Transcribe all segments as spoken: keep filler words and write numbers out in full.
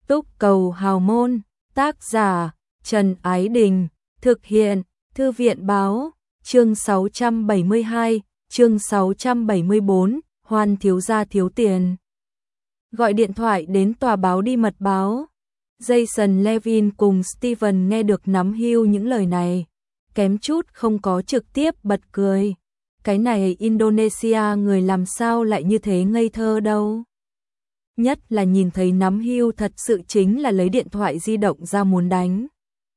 Túc Cầu Hào Môn, tác giả Trần Ái Đình, thực hiện Thư viện Báo, chương sáu trăm bảy mươi hai, chương sáu trăm bảy mươi bốn, Hoan thiếu gia thiếu tiền. Gọi điện thoại đến tòa báo đi mật báo. Jason Levin cùng Steven nghe được nắm hưu những lời này, kém chút không có trực tiếp bật cười. Cái này Indonesia người làm sao lại như thế ngây thơ đâu. Nhất là nhìn thấy nắm hưu thật sự chính là lấy điện thoại di động ra muốn đánh.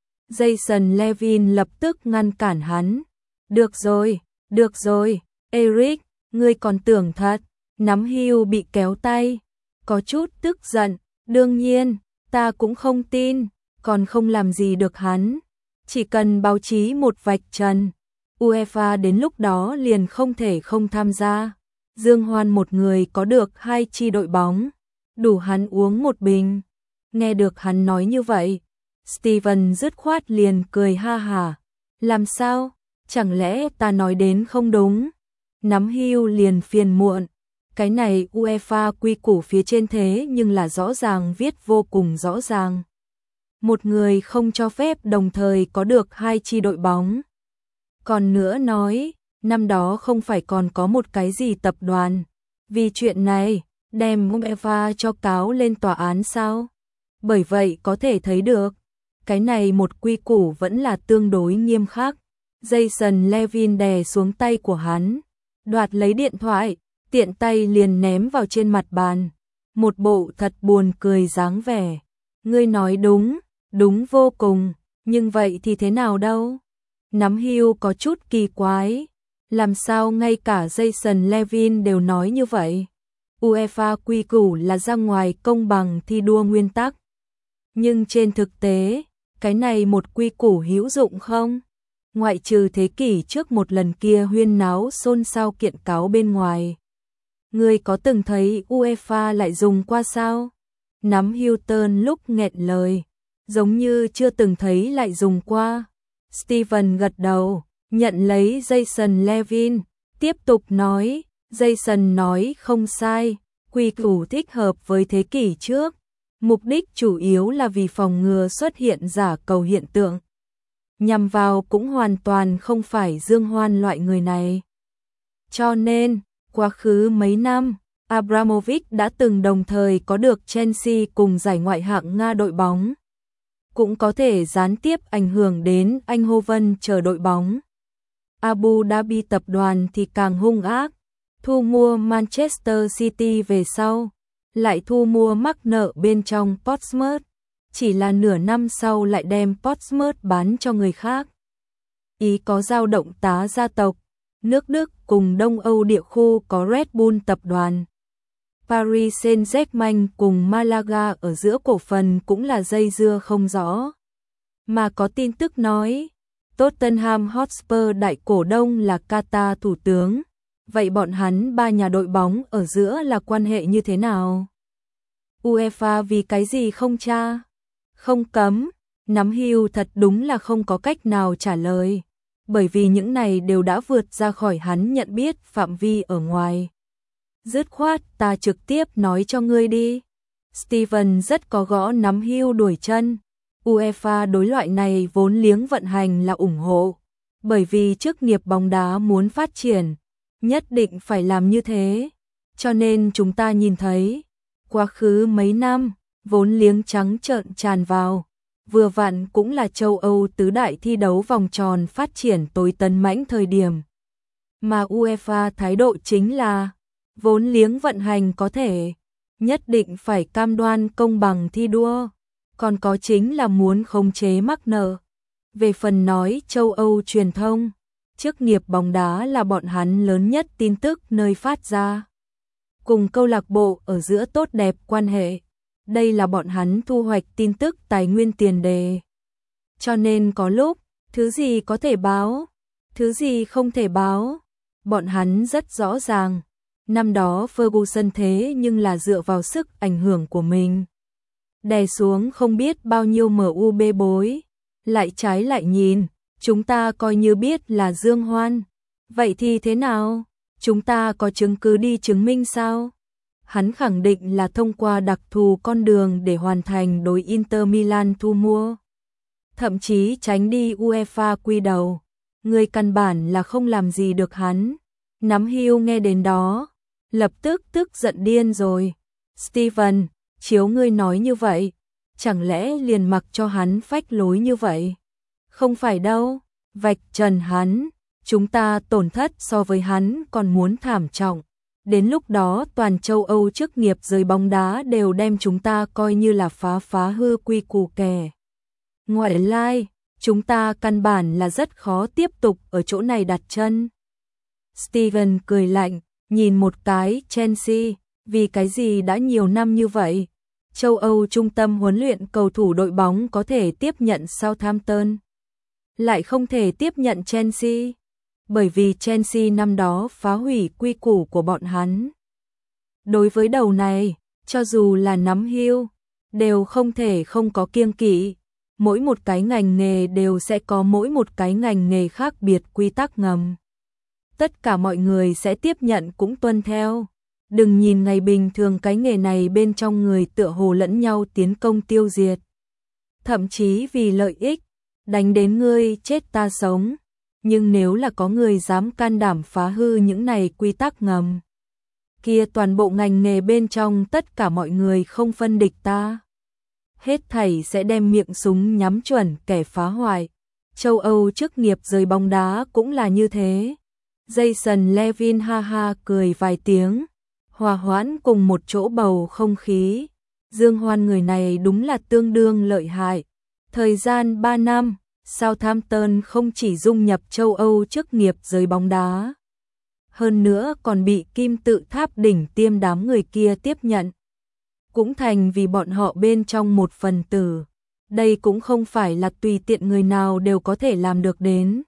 Jason Levin lập tức ngăn cản hắn. Được rồi, được rồi, Eric, ngươi còn tưởng thật. Nắm hưu bị kéo tay, có chút tức giận. Đương nhiên, ta cũng không tin, còn không làm gì được hắn. Chỉ cần báo chí một vạch trần, UEFA đến lúc đó liền không thể không tham gia. Dương Hoan một người có được hai chi đội bóng, đủ hắn uống một bình. Nghe được hắn nói như vậy, Steven dứt khoát liền cười ha hả. Làm sao? Chẳng lẽ ta nói đến không đúng? Nắm hưu liền phiền muộn. Cái này UEFA quy củ phía trên thế nhưng là rõ ràng viết vô cùng rõ ràng. Một người không cho phép đồng thời có được hai chi đội bóng. Còn nữa nói, năm đó không phải còn có một cái gì tập đoàn. Vì chuyện này, đem UEFA cho cáo lên tòa án sao? Bởi vậy có thể thấy được, cái này một quy củ vẫn là tương đối nghiêm khắc. Jason Levin đè xuống tay của hắn, đoạt lấy điện thoại, tiện tay liền ném vào trên mặt bàn. Một bộ thật buồn cười dáng vẻ. Ngươi nói đúng, đúng vô cùng, nhưng vậy thì thế nào đâu? Nắm hưu có chút kỳ quái. Làm sao ngay cả Jason Levin đều nói như vậy? UEFA quy củ là ra ngoài công bằng thi đua nguyên tắc. Nhưng trên thực tế, cái này một quy củ hữu dụng không? Ngoại trừ thế kỷ trước một lần kia huyên náo xôn xao kiện cáo bên ngoài. Ngươi có từng thấy UEFA lại dùng qua sao? Nắm Hilton lúc nghẹn lời, giống như chưa từng thấy lại dùng qua. Steven gật đầu, nhận lấy Jason Levin, tiếp tục nói. Jason nói không sai, quy củ thích hợp với thế kỷ trước. Mục đích chủ yếu là vì phòng ngừa xuất hiện giả cầu hiện tượng. Nhằm vào cũng hoàn toàn không phải Dương Hoan loại người này. Cho nên, quá khứ mấy năm, Abramovich đã từng đồng thời có được Chelsea cùng giải ngoại hạng Nga đội bóng. Cũng có thể gián tiếp ảnh hưởng đến Eindhoven chờ đội bóng. Abu Dhabi tập đoàn thì càng hung ác, thu mua Manchester City về sau, lại thu mua mắc nợ bên trong Portsmouth, chỉ là nửa năm sau lại đem Portsmouth bán cho người khác. Ý có dao động tá gia tộc, nước Đức cùng Đông Âu địa khu có Red Bull tập đoàn. Paris Saint-Germain cùng Malaga ở giữa cổ phần cũng là dây dưa không rõ. Mà có tin tức nói, Tottenham Hotspur đại cổ đông là Qatar thủ tướng. Vậy bọn hắn ba nhà đội bóng ở giữa là quan hệ như thế nào? UEFA vì cái gì không tra? Không cấm, nắm hưu thật đúng là không có cách nào trả lời. Bởi vì những này đều đã vượt ra khỏi hắn nhận biết phạm vi ở ngoài. Dứt khoát ta trực tiếp nói cho ngươi đi. Steven rất có gõ nắm hưu đuổi chân. UEFA đối loại này vốn liếng vận hành là ủng hộ. Bởi vì chức nghiệp bóng đá muốn phát triển, nhất định phải làm như thế. Cho nên chúng ta nhìn thấy, quá khứ mấy năm, vốn liếng trắng trợn tràn vào. Vừa vặn cũng là châu Âu tứ đại thi đấu vòng tròn phát triển tối tấn mãnh thời điểm. Mà UEFA thái độ chính là, vốn liếng vận hành có thể, nhất định phải cam đoan công bằng thi đua, còn có chính là muốn khống chế mắc nợ. Về phần nói châu Âu truyền thông, chức nghiệp bóng đá là bọn hắn lớn nhất tin tức nơi phát ra. Cùng câu lạc bộ ở giữa tốt đẹp quan hệ, đây là bọn hắn thu hoạch tin tức tài nguyên tiền đề. Cho nên có lúc, thứ gì có thể báo, thứ gì không thể báo, bọn hắn rất rõ ràng. Năm đó Ferguson thế nhưng là dựa vào sức ảnh hưởng của mình, đè xuống không biết bao nhiêu em u bê bối. Lại trái lại nhìn, chúng ta coi như biết là Dương Hoan. Vậy thì thế nào? Chúng ta có chứng cứ đi chứng minh sao? hắn khẳng định là thông qua đặc thù con đường để hoàn thành đối Inter Milan thu mua. Thậm chí tránh đi UEFA quy đầu. Người căn bản là không làm gì được hắn. Nắm Hưu nghe đến đó, lập tức tức giận điên rồi. Steven, chiếu ngươi nói như vậy, chẳng lẽ liền mặc cho hắn phách lối như vậy? Không phải đâu, vạch trần hắn, chúng ta tổn thất so với hắn còn muốn thảm trọng. Đến lúc đó toàn châu Âu chức nghiệp giới bóng đá đều đem chúng ta coi như là phá phá hư quy củ kè. Ngoại lai, chúng ta căn bản là rất khó tiếp tục ở chỗ này đặt chân. Steven cười lạnh, nhìn một cái Chelsea, vì cái gì đã nhiều năm như vậy? Châu Âu trung tâm huấn luyện cầu thủ đội bóng có thể tiếp nhận Southampton, lại không thể tiếp nhận Chelsea, bởi vì Chelsea năm đó phá hủy quy củ của bọn hắn. Đối với đầu này, cho dù là nắm Hưu, đều không thể không có kiêng kỵ. Mỗi một cái ngành nghề đều sẽ có mỗi một cái ngành nghề khác biệt quy tắc ngầm. Tất cả mọi người sẽ tiếp nhận cũng tuân theo. Đừng nhìn ngày bình thường cái nghề này bên trong người tựa hồ lẫn nhau tiến công tiêu diệt. Thậm chí vì lợi ích, đánh đến ngươi chết ta sống. Nhưng nếu là có người dám can đảm phá hư những này quy tắc ngầm, kia toàn bộ ngành nghề bên trong tất cả mọi người không phân địch ta. Hết thảy sẽ đem miệng súng nhắm chuẩn kẻ phá hoại. Châu Âu chức nghiệp giới bóng đá cũng là như thế. Jason Levin ha ha cười vài tiếng, hòa hoãn cùng một chỗ bầu không khí. Dương Hoan người này đúng là tương đương lợi hại. Thời gian ba năm, Southampton không chỉ dung nhập châu Âu chức nghiệp giới bóng đá, hơn nữa còn bị kim tự tháp đỉnh tiêm đám người kia tiếp nhận. Cũng thành vì bọn họ bên trong một phần tử. Đây cũng không phải là tùy tiện người nào đều có thể làm được đến.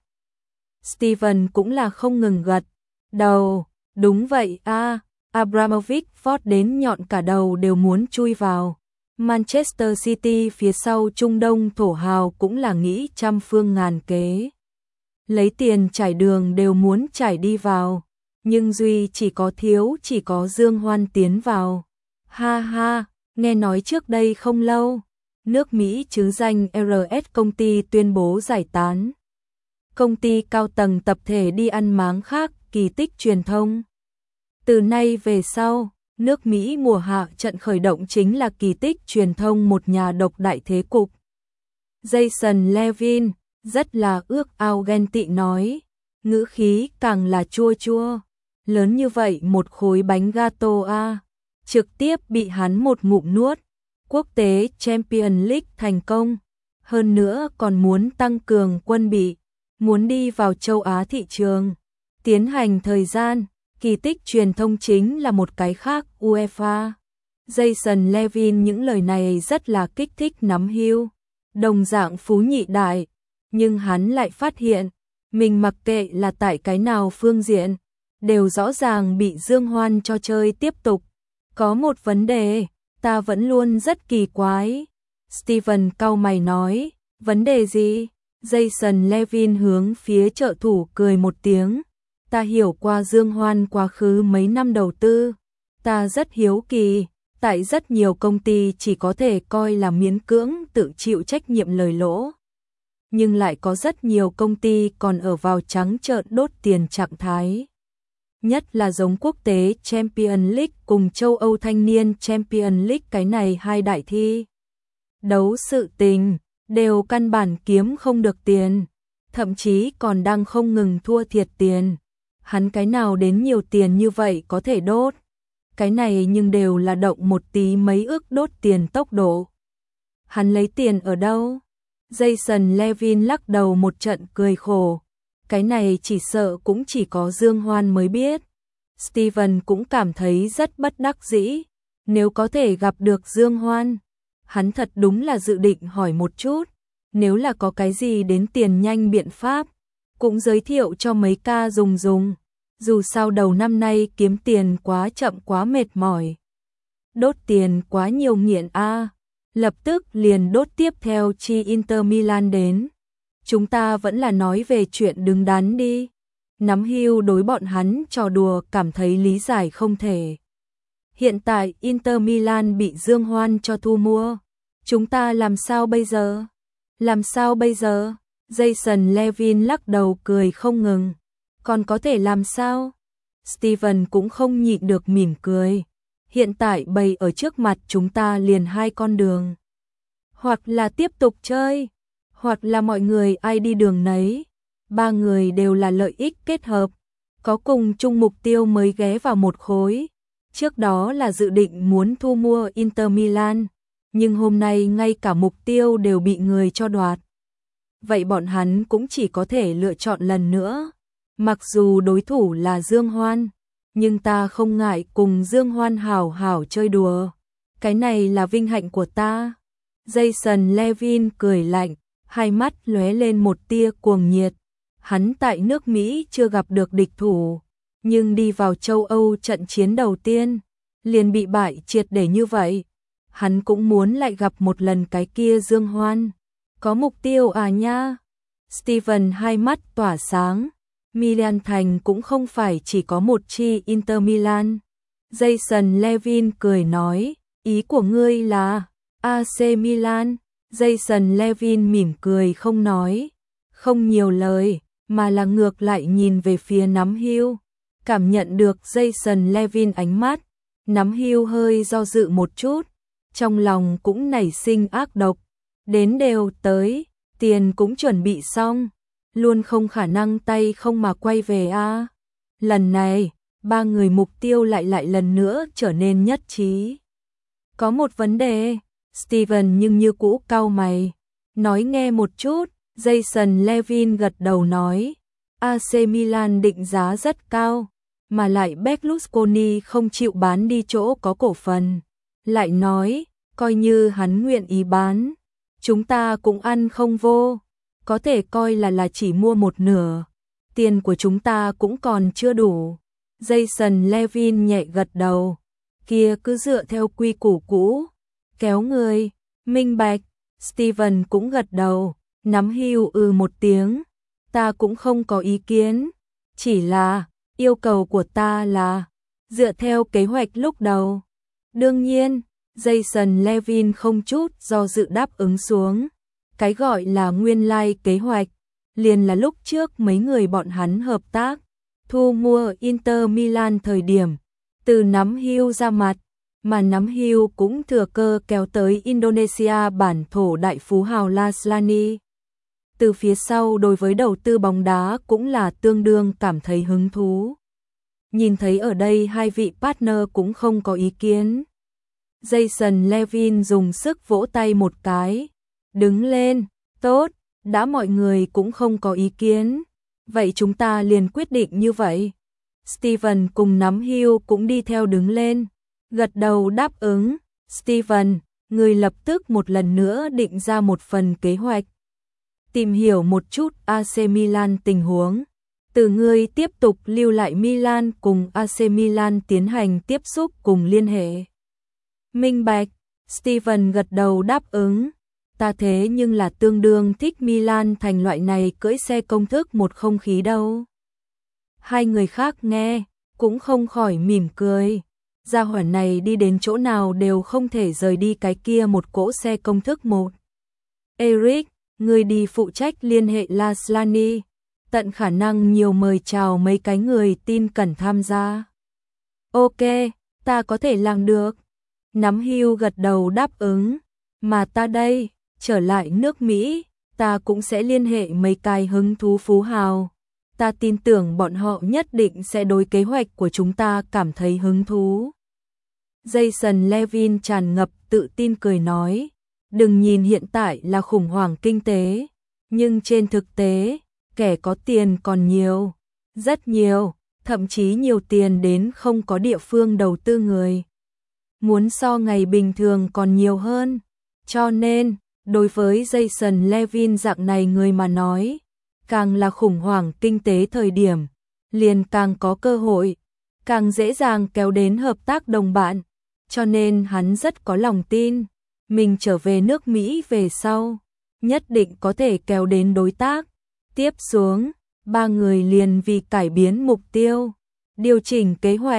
Steven cũng là không ngừng gật đầu. Đúng vậy a, à, Abramovich Ford đến nhọn cả đầu đều muốn chui vào. Manchester City phía sau Trung Đông thổ hào cũng là nghĩ trăm phương ngàn kế. Lấy tiền trải đường đều muốn trải đi vào. Nhưng duy chỉ có thiếu chỉ có Dương Hoan tiến vào. Ha ha, nghe nói trước đây không lâu, nước Mỹ chứ danh rờ ét công ty tuyên bố giải tán. Công ty cao tầng tập thể đi ăn máng khác, kỳ tích truyền thông. Từ nay về sau, nước Mỹ mùa hạ trận khởi động chính là kỳ tích truyền thông một nhà độc đại thế cục. Jason Levin rất là ước ao ghen tị nói, ngữ khí càng là chua chua. Lớn như vậy một khối bánh gato a, trực tiếp bị hắn một ngụm nuốt. Quốc tế Champions League thành công, hơn nữa còn muốn tăng cường quân bị, muốn đi vào châu Á thị trường, tiến hành thời gian. Kỳ tích truyền thông chính là một cái khác UEFA. Jason Levin những lời này rất là kích thích nắm Hưu, đồng dạng phú nhị đại, nhưng hắn lại phát hiện, mình mặc kệ là tại cái nào phương diện, đều rõ ràng bị Dương Hoan cho chơi tiếp tục. Có một vấn đề, ta vẫn luôn rất kỳ quái. Steven cau mày nói, vấn đề gì? Jason Levin hướng phía trợ thủ cười một tiếng. Ta hiểu qua Dương Hoan quá khứ mấy năm đầu tư. Ta rất hiếu kỳ, tại rất nhiều công ty chỉ có thể coi là miễn cưỡng tự chịu trách nhiệm lời lỗ. Nhưng lại có rất nhiều công ty còn ở vào trắng trợn đốt tiền trạng thái. Nhất là giống quốc tế Champions League cùng châu Âu thanh niên Champions League cái này hai đại thi. Đấu sự tình, đều căn bản kiếm không được tiền, thậm chí còn đang không ngừng thua thiệt tiền. Hắn cái nào đến nhiều tiền như vậy có thể đốt. Cái này nhưng đều là động một tí mấy ước đốt tiền tốc độ. Hắn lấy tiền ở đâu? Jason Levin lắc đầu một trận cười khổ. Cái này chỉ sợ cũng chỉ có Dương Hoan mới biết. Steven cũng cảm thấy rất bất đắc dĩ. Nếu có thể gặp được Dương Hoan, hắn thật đúng là dự định hỏi một chút. Nếu là có cái gì đến tiền nhanh biện pháp, cũng giới thiệu cho mấy ca dùng dùng. Dù sao đầu năm nay kiếm tiền quá chậm quá mệt mỏi. Đốt tiền quá nhiều nghiện a. Lập tức liền đốt tiếp theo chi Inter Milan đến. Chúng ta vẫn là nói về chuyện đứng đắn đi. Nắm Hưu đối bọn hắn trò đùa cảm thấy lý giải không thể. Hiện tại Inter Milan bị Dương Hoan cho thu mua. Chúng ta làm sao bây giờ? Làm sao bây giờ? Jason Levin lắc đầu cười không ngừng. Còn có thể làm sao? Steven cũng không nhịn được mỉm cười. Hiện tại bày ở trước mặt chúng ta liền hai con đường. Hoặc là tiếp tục chơi, hoặc là mọi người ai đi đường nấy. Ba người đều là lợi ích kết hợp, có cùng chung mục tiêu mới ghé vào một khối. Trước đó là dự định muốn thu mua Inter Milan, nhưng hôm nay ngay cả mục tiêu đều bị người cho đoạt. Vậy bọn hắn cũng chỉ có thể lựa chọn lần nữa. Mặc dù đối thủ là Dương Hoan, nhưng ta không ngại cùng Dương Hoan hảo hảo chơi đùa. Cái này là vinh hạnh của ta. Jason Levin cười lạnh, hai mắt lóe lên một tia cuồng nhiệt. Hắn tại nước Mỹ chưa gặp được địch thủ, nhưng đi vào châu Âu trận chiến đầu tiên, liền bị bại triệt để như vậy. Hắn cũng muốn lại gặp một lần cái kia Dương Hoan. Có mục tiêu à nha? Steven hai mắt tỏa sáng. Milan Thành cũng không phải chỉ có một chi Inter Milan. Jason Levin cười nói, ý của ngươi là a xê Milan. Jason Levin mỉm cười không nói, không nhiều lời, mà là ngược lại nhìn về phía Nắm Hưu. Cảm nhận được Jason Levin ánh mắt, Nắm Hưu hơi do dự một chút, trong lòng cũng nảy sinh ác độc. Đến đều tới, tiền cũng chuẩn bị xong, luôn không khả năng tay không mà quay về a. À. Lần này, ba người mục tiêu lại lại lần nữa trở nên nhất trí. Có một vấn đề, Steven nhưng như cũ cau mày, nói nghe một chút. Jason Levin gật đầu nói, a xê Milan định giá rất cao, mà lại Berlusconi không chịu bán đi chỗ có cổ phần. Lại nói, coi như hắn nguyện ý bán, chúng ta cũng ăn không vô, có thể coi là là chỉ mua một nửa, tiền của chúng ta cũng còn chưa đủ. Jason Levin nhẹ gật đầu, kia cứ dựa theo quy củ cũ, kéo người, minh bạch. Steven cũng gật đầu, Nắm Hưu ừ một tiếng, ta cũng không có ý kiến, chỉ là, yêu cầu của ta là, dựa theo kế hoạch lúc đầu. Đương nhiên, Jason Levin không chút do dự đáp ứng xuống. Cái gọi là nguyên lai like kế hoạch, liền là lúc trước mấy người bọn hắn hợp tác, thu mua Inter Milan thời điểm, từ Nắm Hưu ra mặt, mà Nắm Hưu cũng thừa cơ kéo tới Indonesia bản thổ đại phú hào Laslani. Từ phía sau đối với đầu tư bóng đá cũng là tương đương cảm thấy hứng thú. Nhìn thấy ở đây hai vị partner cũng không có ý kiến. Jason Levin dùng sức vỗ tay một cái, đứng lên, tốt, đã mọi người cũng không có ý kiến, vậy chúng ta liền quyết định như vậy. Steven cùng Nắm Hưu cũng đi theo đứng lên, gật đầu đáp ứng. Steven, người lập tức một lần nữa định ra một phần kế hoạch. Tìm hiểu một chút a xê Milan tình huống. Từ ngươi tiếp tục lưu lại Milan cùng a xê Milan tiến hành tiếp xúc cùng liên hệ. Minh bạch, Steven gật đầu đáp ứng. Ta thế nhưng là tương đương thích Milan thành loại này cưỡi xe công thức một không khí đâu. Hai người khác nghe, cũng không khỏi mỉm cười. Gia hỏa này đi đến chỗ nào đều không thể rời đi cái kia một cỗ xe công thức một. Eric, người đi phụ trách liên hệ Laslani, tận khả năng nhiều mời chào mấy cái người tin cẩn tham gia. Ok, ta có thể làm được. Nắm Hưu gật đầu đáp ứng, mà ta đây, trở lại nước Mỹ, ta cũng sẽ liên hệ mấy cái hứng thú phú hào. Ta tin tưởng bọn họ nhất định sẽ đối kế hoạch của chúng ta cảm thấy hứng thú. Jason Levin tràn ngập tự tin cười nói, đừng nhìn hiện tại là khủng hoảng kinh tế, nhưng trên thực tế, kẻ có tiền còn nhiều, rất nhiều, thậm chí nhiều tiền đến không có địa phương đầu tư người. Muốn so ngày bình thường còn nhiều hơn, cho nên, đối với Jason Levin dạng này người mà nói, càng là khủng hoảng kinh tế thời điểm, liền càng có cơ hội, càng dễ dàng kéo đến hợp tác đồng bạn, cho nên hắn rất có lòng tin, mình trở về nước Mỹ về sau, nhất định có thể kéo đến đối tác. Tiếp xuống, ba người liền vì cải biến mục tiêu, điều chỉnh kế hoạch,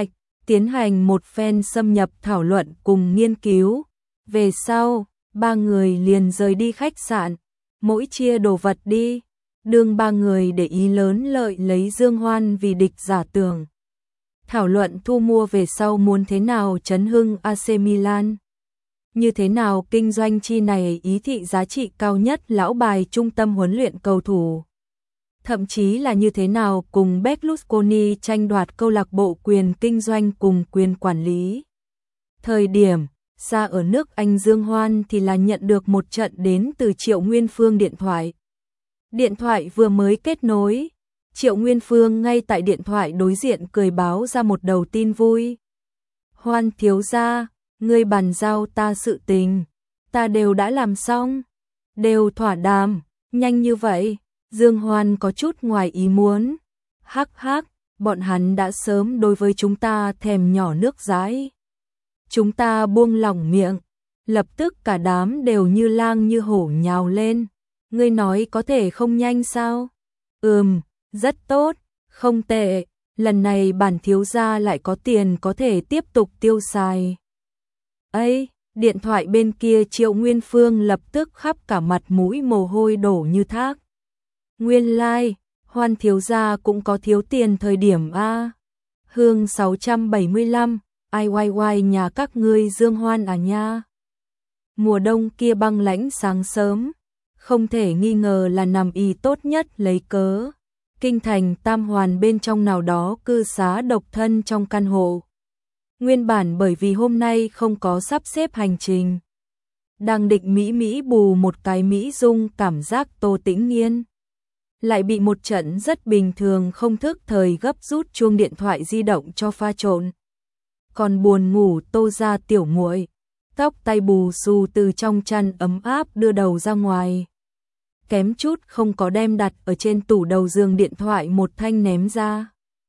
tiến hành một phen xâm nhập thảo luận cùng nghiên cứu. Về sau, ba người liền rời đi khách sạn, mỗi chia đồ vật đi. Đương ba người để ý lớn lợi lấy Dương Hoan vì địch giả tưởng. Thảo luận thu mua về sau muốn thế nào chấn hưng a xê Milan. Như thế nào kinh doanh chi này ý thị giá trị cao nhất lão bài trung tâm huấn luyện cầu thủ. Thậm chí là như thế nào cùng Berlusconi tranh đoạt câu lạc bộ quyền kinh doanh cùng quyền quản lý. Thời điểm, xa ở nước Anh Dương Hoan thì là nhận được một trận đến từ Triệu Nguyên Phương điện thoại. Điện thoại vừa mới kết nối, Triệu Nguyên Phương ngay tại điện thoại đối diện cười báo ra một đầu tin vui. Hoan thiếu gia, ngươi bàn giao ta sự tình, ta đều đã làm xong, đều thỏa đàm, nhanh như vậy. Dương Hoan có chút ngoài ý muốn. Hắc hắc, bọn hắn đã sớm đối với chúng ta thèm nhỏ nước dãi. Chúng ta buông lỏng miệng, lập tức cả đám đều như lang như hổ nhào lên. Ngươi nói có thể không nhanh sao? Ừm, rất tốt, không tệ, lần này bản thiếu gia lại có tiền có thể tiếp tục tiêu xài. Ấy, điện thoại bên kia Triệu Nguyên Phương lập tức khắp cả mặt mũi mồ hôi đổ như thác. Nguyên lai, like, Hoan thiếu gia cũng có thiếu tiền thời điểm a. Hương sáu trăm bảy mươi lăm, ai oai oai nhà các ngươi Dương Hoan à nha. Mùa đông kia băng lãnh sáng sớm, không thể nghi ngờ là nằm y tốt nhất lấy cớ. Kinh thành Tam Hoàn bên trong nào đó cư xá độc thân trong căn hộ. Nguyên bản bởi vì hôm nay không có sắp xếp hành trình. Đang định Mỹ Mỹ bù một cái Mỹ dung cảm giác Tô Tĩnh Nghiên. Lại bị một trận rất bình thường không thức thời gấp rút chuông điện thoại di động cho pha trộn. Còn buồn ngủ Tô gia tiểu muội, tóc tay bù xù từ trong chăn ấm áp đưa đầu ra ngoài. Kém chút không có đem đặt ở trên tủ đầu giường điện thoại một thanh ném ra.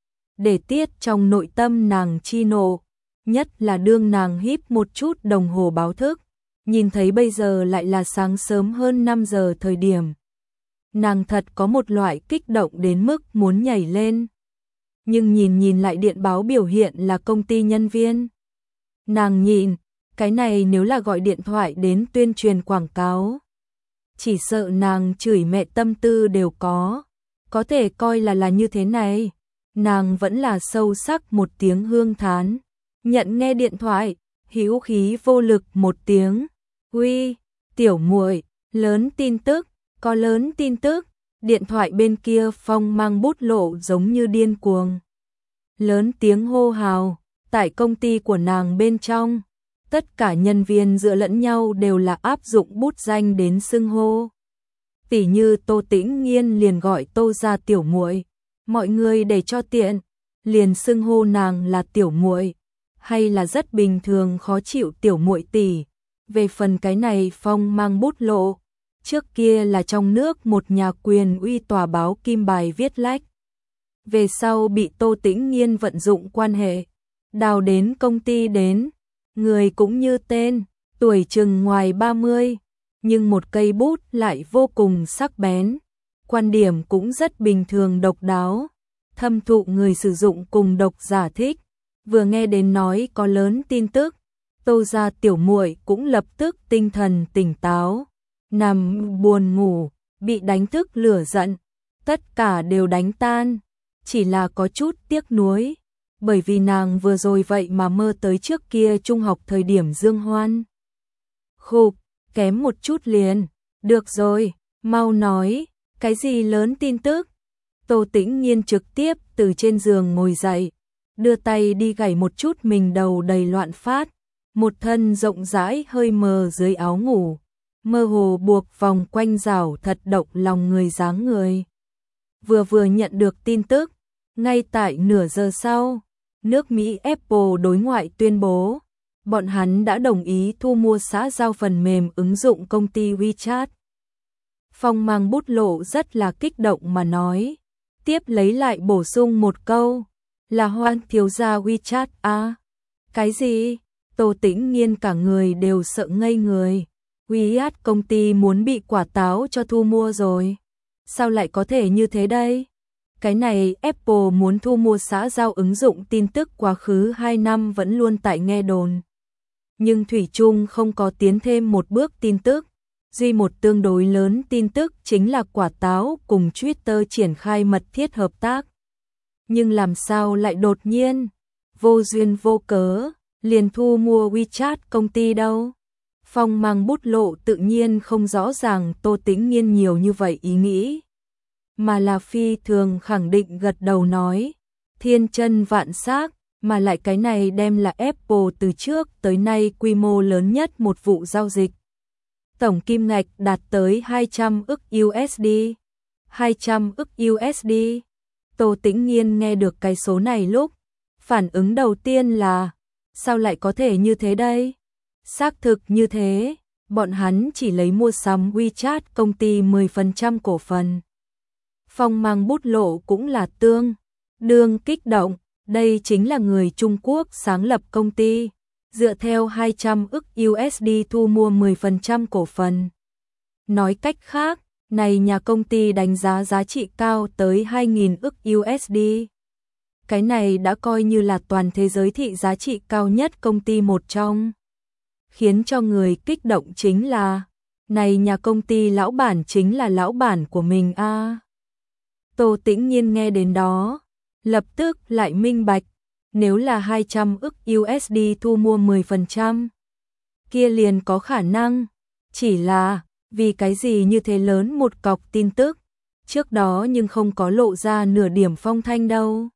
Để tiết trong nội tâm nàng chi nộ, nhất là đương nàng híp một chút đồng hồ báo thức, nhìn thấy bây giờ lại là sáng sớm hơn năm giờ thời điểm. Nàng thật có một loại kích động đến mức muốn nhảy lên. Nhưng nhìn nhìn lại điện báo biểu hiện là công ty nhân viên. Nàng nhìn, cái này nếu là gọi điện thoại đến tuyên truyền quảng cáo, chỉ sợ nàng chửi mẹ tâm tư đều có. Có thể coi là là như thế này. Nàng vẫn là sâu sắc một tiếng hương thán. Nhận nghe điện thoại, hữu khí vô lực một tiếng. Uy, tiểu muội, lớn tin tức, có lớn tin tức. Điện thoại bên kia Phong mang bút lộ giống như điên cuồng. Lớn tiếng hô hào, tại công ty của nàng bên trong. Tất cả nhân viên dựa lẫn nhau đều là áp dụng bút danh đến xưng hô. Tỉ như Tô Tĩnh Nghiên liền gọi Tô gia tiểu muội, mọi người để cho tiện, liền xưng hô nàng là tiểu muội, hay là rất bình thường khó chịu tiểu muội tỷ. Về phần cái này Phong mang bút lộ, trước kia là trong nước một nhà quyền uy tòa báo kim bài viết lách. Về sau bị Tô Tĩnh Nghiên vận dụng quan hệ, đào đến công ty đến. Người cũng như tên, tuổi chừng ngoài ba mươi, nhưng một cây bút lại vô cùng sắc bén. Quan điểm cũng rất bình thường độc đáo, thâm thụ người sử dụng cùng độc giả thích. Vừa nghe đến nói có lớn tin tức, Tô gia tiểu muội cũng lập tức tinh thần tỉnh táo. Nằm buồn ngủ, bị đánh thức lửa giận, tất cả đều đánh tan, chỉ là có chút tiếc nuối. Bởi vì nàng vừa rồi vậy mà mơ tới trước kia trung học thời điểm Dương Hoan. Khục, kém một chút liền. Được rồi, mau nói, cái gì lớn tin tức? Tô Tĩnh Nghiên trực tiếp từ trên giường ngồi dậy, đưa tay đi gảy một chút mình đầu đầy loạn phát. Một thân rộng rãi hơi mờ dưới áo ngủ, mơ hồ buộc vòng quanh rảo thật động lòng người dáng người. Vừa vừa nhận được tin tức, ngay tại nửa giờ sau, nước Mỹ Apple đối ngoại tuyên bố, bọn hắn đã đồng ý thu mua xã giao phần mềm ứng dụng công ty WeChat. Phong mang bút lộ rất là kích động mà nói, tiếp lấy lại bổ sung một câu, là Hoan thiếu gia WeChat à? Cái gì? Tô Tĩnh Nghiên cả người đều sợ ngây người. WeChat công ty muốn bị quả táo cho thu mua rồi. Sao lại có thể như thế đây? Cái này Apple muốn thu mua xã giao ứng dụng tin tức quá khứ hai năm vẫn luôn tại nghe đồn. Nhưng Thủy Chung không có tiến thêm một bước tin tức. Duy một tương đối lớn tin tức chính là Quả Táo cùng Twitter triển khai mật thiết hợp tác. Nhưng làm sao lại đột nhiên, vô duyên vô cớ, liền thu mua WeChat công ty đâu? Phong Mang bút lộ tự nhiên không rõ ràng Tô Tĩnh Nghiên nhiều như vậy ý nghĩ, mà là phi thường khẳng định gật đầu nói, thiên chân vạn xác, mà lại cái này đem là Apple từ trước tới nay quy mô lớn nhất một vụ giao dịch. Tổng kim ngạch đạt tới hai trăm ức u ét đê. hai trăm ức u ét đê. Tô Tĩnh Nghiên nghe được cái số này lúc, phản ứng đầu tiên là, sao lại có thể như thế đây? Xác thực như thế, bọn hắn chỉ lấy mua sắm WeChat công ty mười phần trăm cổ phần. Phong Mang bút lộ cũng là tương đương kích động, đây chính là người Trung Quốc sáng lập công ty, dựa theo hai trăm ức u ét đê thu mua mười phần trăm cổ phần. Nói cách khác, này nhà công ty đánh giá giá trị cao tới hai nghìn ức u ét đê. Cái này đã coi như là toàn thế giới thị giá trị cao nhất công ty một trong. Khiến cho người kích động chính là, này nhà công ty lão bản chính là lão bản của mình a. À. Tô Tĩnh Nhiên nghe đến đó, lập tức lại minh bạch, nếu là hai trăm ức u ét đê thu mua mười phần trăm, kia liền có khả năng, chỉ là, vì cái gì như thế lớn một cọc tin tức, trước đó nhưng không có lộ ra nửa điểm phong thanh đâu.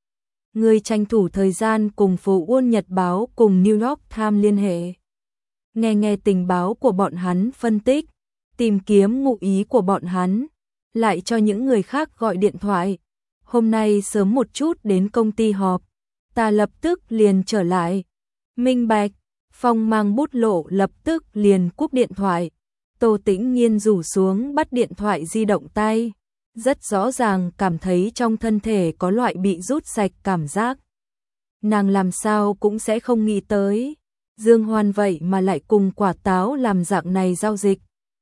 Người tranh thủ thời gian cùng Phố Uôn Nhật Báo cùng New York Times liên hệ. Nghe nghe tình báo của bọn hắn phân tích, tìm kiếm ngụ ý của bọn hắn, lại cho những người khác gọi điện thoại. Hôm nay sớm một chút đến công ty họp, ta lập tức liền trở lại. Minh bạch, Phong Mang bút lộ lập tức liền cúp điện thoại. Tô Tĩnh Nhiên rủ xuống bắt điện thoại di động tay, rất rõ ràng cảm thấy trong thân thể có loại bị rút sạch cảm giác. Nàng làm sao cũng sẽ không nghĩ tới, Dương Hoan vậy mà lại cùng Quả Táo làm dạng này giao dịch.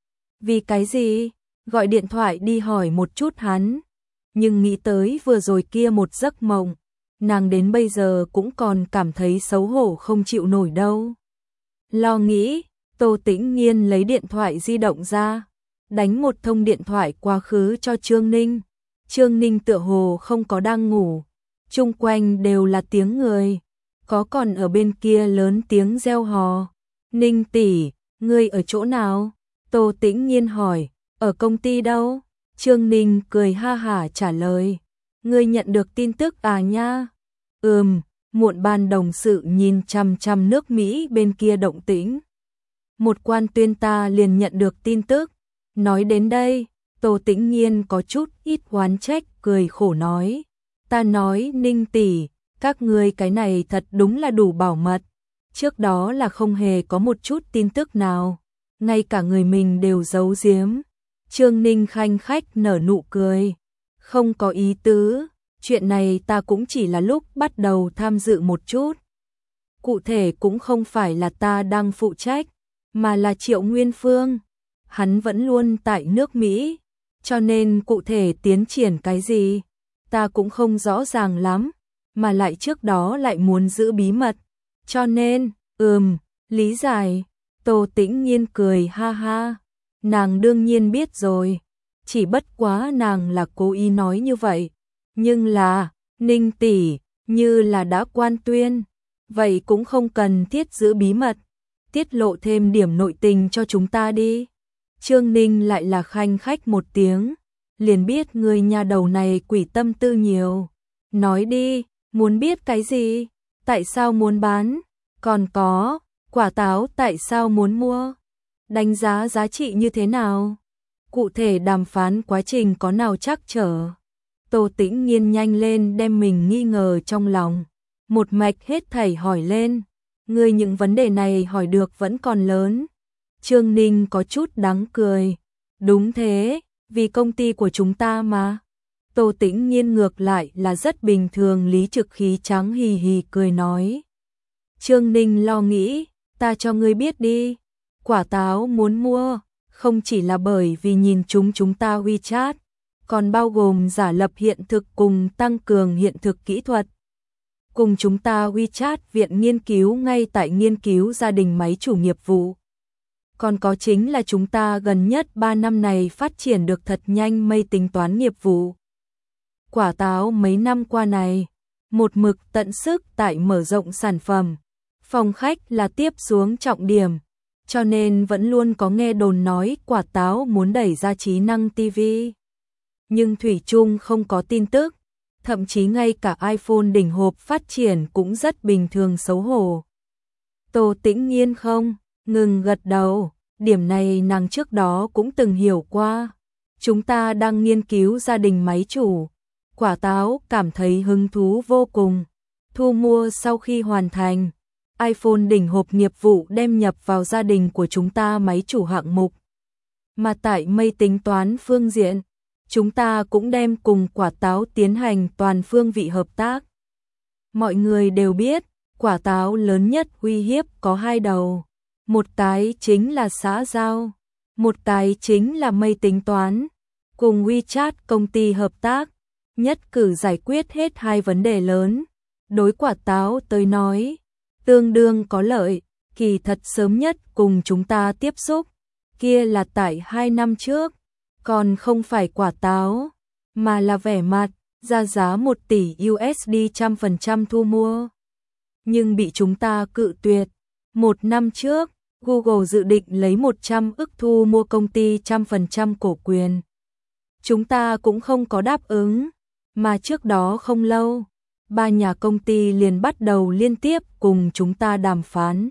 Vì cái gì? Gọi điện thoại đi hỏi một chút hắn, nhưng nghĩ tới vừa rồi kia một giấc mộng, nàng đến bây giờ cũng còn cảm thấy xấu hổ không chịu nổi đâu. Lo nghĩ, Tô Tĩnh Nhiên lấy điện thoại di động ra, đánh một thông điện thoại quá khứ cho Trương Ninh. Trương Ninh tựa hồ không có đang ngủ, chung quanh đều là tiếng người, có còn ở bên kia lớn tiếng reo hò. Ninh tỷ, ngươi ở chỗ nào? Tô Tĩnh Nhiên hỏi, ở công ty đâu? Trương Ninh cười ha hả trả lời, ngươi nhận được tin tức à nha? Ừm, muộn ban đồng sự nhìn chằm chằm nước Mỹ bên kia động tĩnh. Một quan tuyên ta liền nhận được tin tức. Nói đến đây, Tô Tĩnh Nhiên có chút ít oán trách, cười khổ nói, ta nói Ninh tỷ, các ngươi cái này thật đúng là đủ bảo mật. Trước đó là không hề có một chút tin tức nào, ngay cả người mình đều giấu giếm. Trương Ninh khanh khách nở nụ cười, không có ý tứ, chuyện này ta cũng chỉ là lúc bắt đầu tham dự một chút. Cụ thể cũng không phải là ta đang phụ trách, mà là Triệu Nguyên Phương. Hắn vẫn luôn tại nước Mỹ, cho nên cụ thể tiến triển cái gì, ta cũng không rõ ràng lắm, mà lại trước đó lại muốn giữ bí mật. Cho nên, ừm, lý giải. Tô Tĩnh Nhiên cười ha ha, nàng đương nhiên biết rồi, chỉ bất quá nàng là cố ý nói như vậy. Nhưng là, Ninh tỷ, như là đã quan tuyên, vậy cũng không cần thiết giữ bí mật, tiết lộ thêm điểm nội tình cho chúng ta đi. Trương Ninh lại là khanh khách một tiếng, liền biết người nhà đầu này quỷ tâm tư nhiều. Nói đi, muốn biết cái gì? Tại sao muốn bán? Còn có, Quả Táo tại sao muốn mua? Đánh giá giá trị như thế nào? Cụ thể đàm phán quá trình có nào trắc trở? Tô Tĩnh Nhiên nhanh lên đem mình nghi ngờ trong lòng, một mạch hết thảy hỏi lên. Người những vấn đề này hỏi được vẫn còn lớn. Trương Ninh có chút đáng cười. Đúng thế, vì công ty của chúng ta mà. Tô Tĩnh Nhiên ngược lại là rất bình thường, lý trực khí trắng hì hì cười nói. Trương Ninh lo nghĩ, ta cho ngươi biết đi. Quả Táo muốn mua, không chỉ là bởi vì nhìn chúng chúng ta WeChat, còn bao gồm giả lập hiện thực cùng tăng cường hiện thực kỹ thuật. Cùng chúng ta WeChat viện nghiên cứu ngay tại nghiên cứu gia đình máy chủ nghiệp vụ. Còn có chính là chúng ta gần nhất ba năm này phát triển được thật nhanh mây tính toán nghiệp vụ. Quả táo mấy năm qua này, một mực tận sức tại mở rộng sản phẩm. Phòng khách là tiếp xuống trọng điểm, cho nên vẫn luôn có nghe đồn nói quả táo muốn đẩy ra trí năng ti vi. Nhưng thủy chung không có tin tức, thậm chí ngay cả iPhone đỉnh hộp phát triển cũng rất bình thường xấu hổ. Tô Tĩnh Nhiên không ngừng gật đầu, điểm này nàng trước đó cũng từng hiểu qua. Chúng ta đang nghiên cứu gia đình máy chủ. Quả táo cảm thấy hứng thú vô cùng. Thu mua sau khi hoàn thành, iPhone đỉnh hộp nghiệp vụ đem nhập vào gia đình của chúng ta máy chủ hạng mục. Mà tại mây tính toán phương diện, chúng ta cũng đem cùng quả táo tiến hành toàn phương vị hợp tác. Mọi người đều biết, quả táo lớn nhất uy hiếp có hai đầu. Một cái chính là xã giao, một cái chính là mây tính toán. Cùng WeChat công ty hợp tác, nhất cử giải quyết hết hai vấn đề lớn. Đối quả táo tới nói, tương đương có lợi, kỳ thật sớm nhất cùng chúng ta tiếp xúc, kia là tại hai năm trước, còn không phải quả táo, mà là vẻ mặt, ra giá một tỷ u ét đê trăm phần trăm thu mua. Nhưng bị chúng ta cự tuyệt. Một năm trước, Google dự định lấy một trăm ức thu mua công ty trăm phần trăm cổ quyền. Chúng ta cũng không có đáp ứng, mà trước đó không lâu, ba nhà công ty liền bắt đầu liên tiếp cùng chúng ta đàm phán.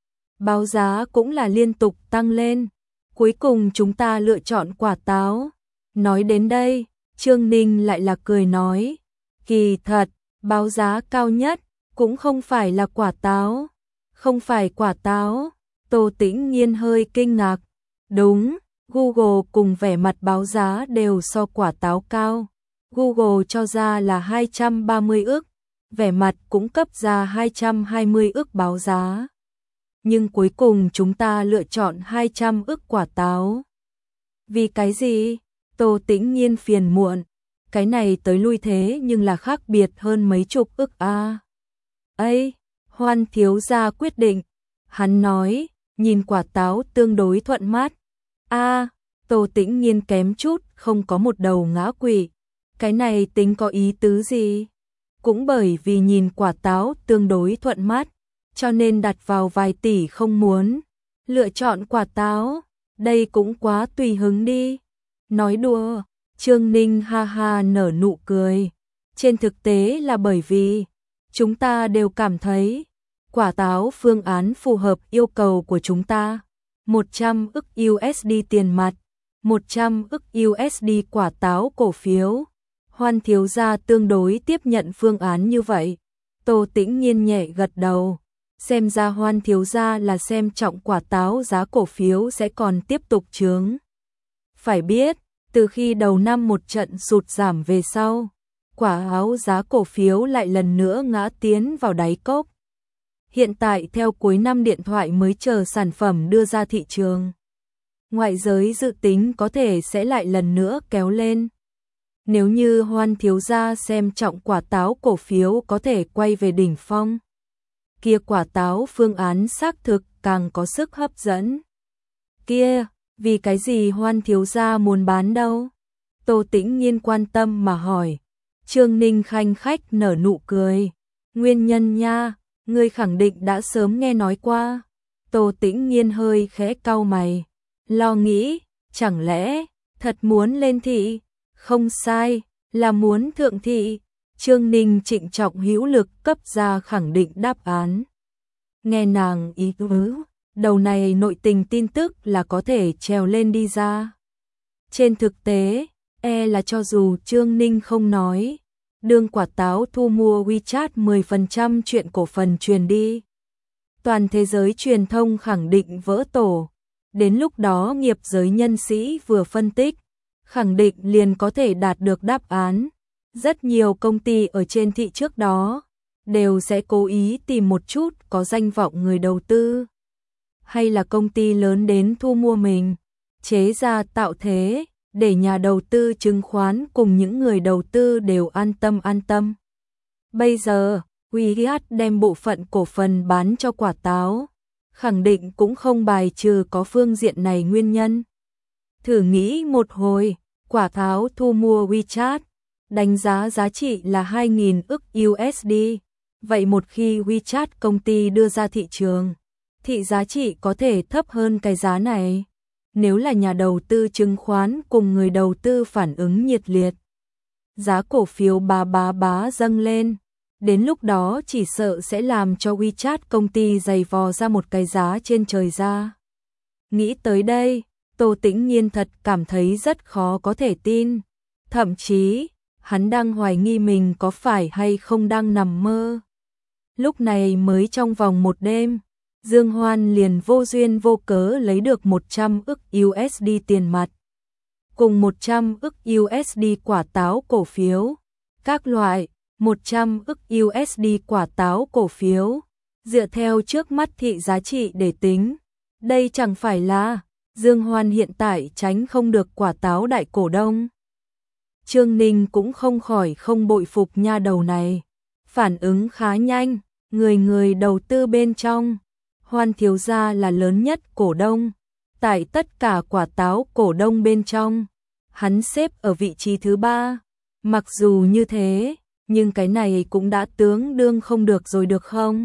Báo giá cũng là liên tục tăng lên, cuối cùng chúng ta lựa chọn quả táo. Nói đến đây, Trương Ninh lại là cười nói, kỳ thật, báo giá cao nhất cũng không phải là quả táo. Không phải quả táo, Tô Tĩnh Nhiên hơi kinh ngạc. Đúng, Google cùng vẻ mặt báo giá đều so quả táo cao. Google cho ra là hai trăm ba mươi ức, vẻ mặt cũng cấp ra hai trăm hai mươi ức báo giá. Nhưng cuối cùng chúng ta lựa chọn hai trăm ức quả táo. Vì cái gì? Tô Tĩnh Nhiên phiền muộn. Cái này tới lui thế nhưng là khác biệt hơn mấy chục ức a. À. Ây, Hoan thiếu gia quyết định. Hắn nói, nhìn quả táo tương đối thuận mắt. A, à, Tô Tĩnh Nhiên kém chút không có một đầu ngã quỵ. Cái này tính có ý tứ gì? Cũng bởi vì nhìn quả táo tương đối thuận mắt, cho nên đặt vào vài tỷ không muốn. Lựa chọn quả táo, đây cũng quá tùy hứng đi. Nói đùa, Trương Ninh ha ha nở nụ cười. Trên thực tế là bởi vì chúng ta đều cảm thấy quả táo phương án phù hợp yêu cầu của chúng ta. một trăm ức u ét đê tiền mặt, một trăm ức u ét đê quả táo cổ phiếu. Hoan thiếu gia tương đối tiếp nhận phương án như vậy. Tô Tĩnh Nhiên nhẹ gật đầu. Xem ra Hoan thiếu gia là xem trọng quả táo giá cổ phiếu sẽ còn tiếp tục chướng. Phải biết, từ khi đầu năm một trận sụt giảm về sau, quả áo giá cổ phiếu lại lần nữa ngã tiến vào đáy cốc. Hiện tại theo cuối năm điện thoại mới chờ sản phẩm đưa ra thị trường. Ngoại giới dự tính có thể sẽ lại lần nữa kéo lên. Nếu như Hoan thiếu gia xem trọng quả táo cổ phiếu có thể quay về đỉnh phong, kia quả táo phương án xác thực càng có sức hấp dẫn. Kia, vì cái gì Hoan thiếu gia muốn bán đâu? Tô Tĩnh Nhiên quan tâm mà hỏi. Trương Ninh khanh khách nở nụ cười. Nguyên nhân nha, ngươi khẳng định đã sớm nghe nói qua. Tô Tĩnh Nhiên hơi khẽ cau mày, lo nghĩ, chẳng lẽ thật muốn lên thị? Không sai, là muốn thượng thị. Trương Ninh trịnh trọng hữu lực cấp ra khẳng định đáp án. Nghe nàng ý tứ, đầu này nội tình tin tức là có thể trèo lên đi ra. Trên thực tế, e là cho dù Trương Ninh không nói, đương quả táo thu mua WeChat mười phần trăm chuyện cổ phần truyền đi, toàn thế giới truyền thông khẳng định vỡ tổ. Đến lúc đó nghiệp giới nhân sĩ vừa phân tích, khẳng định liền có thể đạt được đáp án. Rất nhiều công ty ở trên thị trước đó đều sẽ cố ý tìm một chút có danh vọng người đầu tư, hay là công ty lớn đến thu mua mình, chế ra tạo thế, để nhà đầu tư chứng khoán cùng những người đầu tư đều an tâm an tâm. Bây giờ, Wyatt đem bộ phận cổ phần bán cho quả táo, khẳng định cũng không bài trừ có phương diện này nguyên nhân. Thử nghĩ một hồi, quả táo thu mua WeChat, đánh giá giá trị là hai nghìn ức u ét đê. Vậy một khi WeChat công ty đưa ra thị trường, thị giá trị có thể thấp hơn cái giá này. Nếu là nhà đầu tư chứng khoán cùng người đầu tư phản ứng nhiệt liệt, giá cổ phiếu bá bá bá dâng lên. Đến lúc đó chỉ sợ sẽ làm cho WeChat công ty giày vò ra một cái giá trên trời ra. Nghĩ tới đây, Tô Tĩnh Nhiên thật cảm thấy rất khó có thể tin. Thậm chí, hắn đang hoài nghi mình có phải hay không đang nằm mơ. Lúc này mới trong vòng một đêm, Dương Hoan liền vô duyên vô cớ lấy được một trăm ức u ét đê tiền mặt, cùng một trăm ức u ét đê quả táo cổ phiếu, các loại, một trăm ức u ét đê quả táo cổ phiếu, dựa theo trước mắt thị giá trị để tính. Đây chẳng phải là Dương Hoan hiện tại tránh không được quả táo đại cổ đông. Trương Ninh cũng không khỏi không bội phục nha đầu này, phản ứng khá nhanh, người người đầu tư bên trong. Hoan thiếu gia là lớn nhất cổ đông, tại tất cả quả táo cổ đông bên trong, hắn xếp ở vị trí thứ ba. Mặc dù như thế, nhưng cái này cũng đã tướng đương không được rồi được không?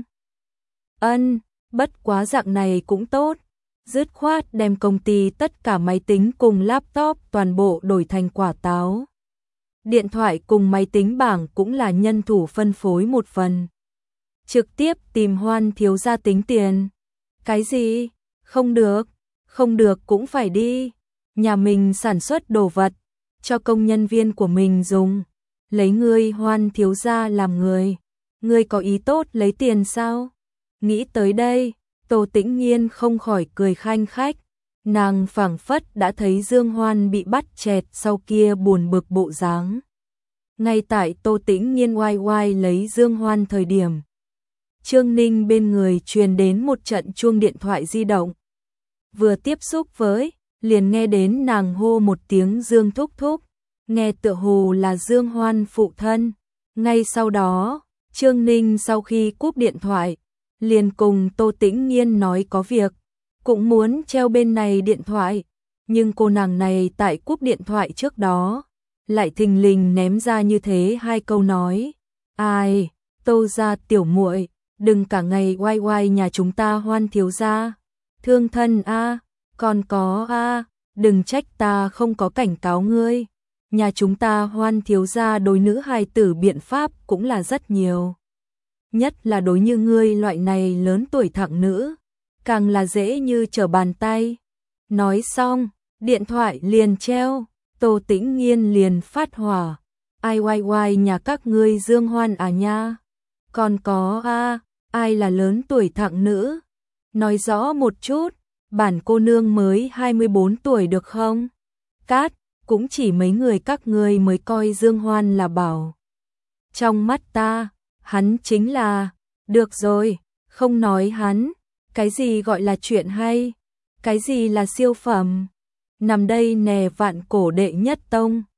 Ân, bất quá dạng này cũng tốt, dứt khoát đem công ty tất cả máy tính cùng laptop toàn bộ đổi thành quả táo. Điện thoại cùng máy tính bảng cũng là nhân thủ phân phối một phần. Trực tiếp tìm Hoan thiếu gia tính tiền. Cái gì? Không được, không được cũng phải đi. Nhà mình sản xuất đồ vật, cho công nhân viên của mình dùng. Lấy ngươi Hoan thiếu gia làm người. Ngươi có ý tốt lấy tiền sao? Nghĩ tới đây, Tô Tĩnh Nhiên không khỏi cười khanh khách. Nàng phảng phất đã thấy Dương Hoan bị bắt chẹt sau kia buồn bực bộ dáng. Ngay tại Tô Tĩnh Nhiên oai oai lấy Dương Hoan thời điểm, Trương Ninh bên người truyền đến một trận chuông điện thoại di động. Vừa tiếp xúc với, liền nghe đến nàng hô một tiếng Dương thúc thúc, nghe tựa hồ là Dương Hoan phụ thân. Ngay sau đó, Trương Ninh sau khi cúp điện thoại, liền cùng Tô Tĩnh Nhiên nói có việc, cũng muốn treo bên này điện thoại, nhưng cô nàng này tại cúp điện thoại trước đó, lại thình lình ném ra như thế hai câu nói. Ai, Tô gia tiểu muội, đừng cả ngày oai oai nhà chúng ta Hoan thiếu gia. Thương thân a, còn có a, đừng trách ta không có cảnh cáo ngươi. Nhà chúng ta Hoan thiếu gia đối nữ hài tử biện pháp cũng là rất nhiều. Nhất là đối như ngươi loại này lớn tuổi thẳng nữ, càng là dễ như trở bàn tay. Nói xong, điện thoại liền treo, Tô Tĩnh Nhiên liền phát hỏa. Ai oai oai nhà các ngươi Dương Hoan à nha? Còn có a, ai là lớn tuổi thẳng nữ? Nói rõ một chút, bản cô nương mới hai mươi bốn tuổi được không? Cát, cũng chỉ mấy người các ngươi mới coi Dương Hoan là bảo. Trong mắt ta, hắn chính là, được rồi, không nói hắn, cái gì gọi là chuyện hay, cái gì là siêu phẩm. Nằm đây nè vạn cổ đệ nhất tông,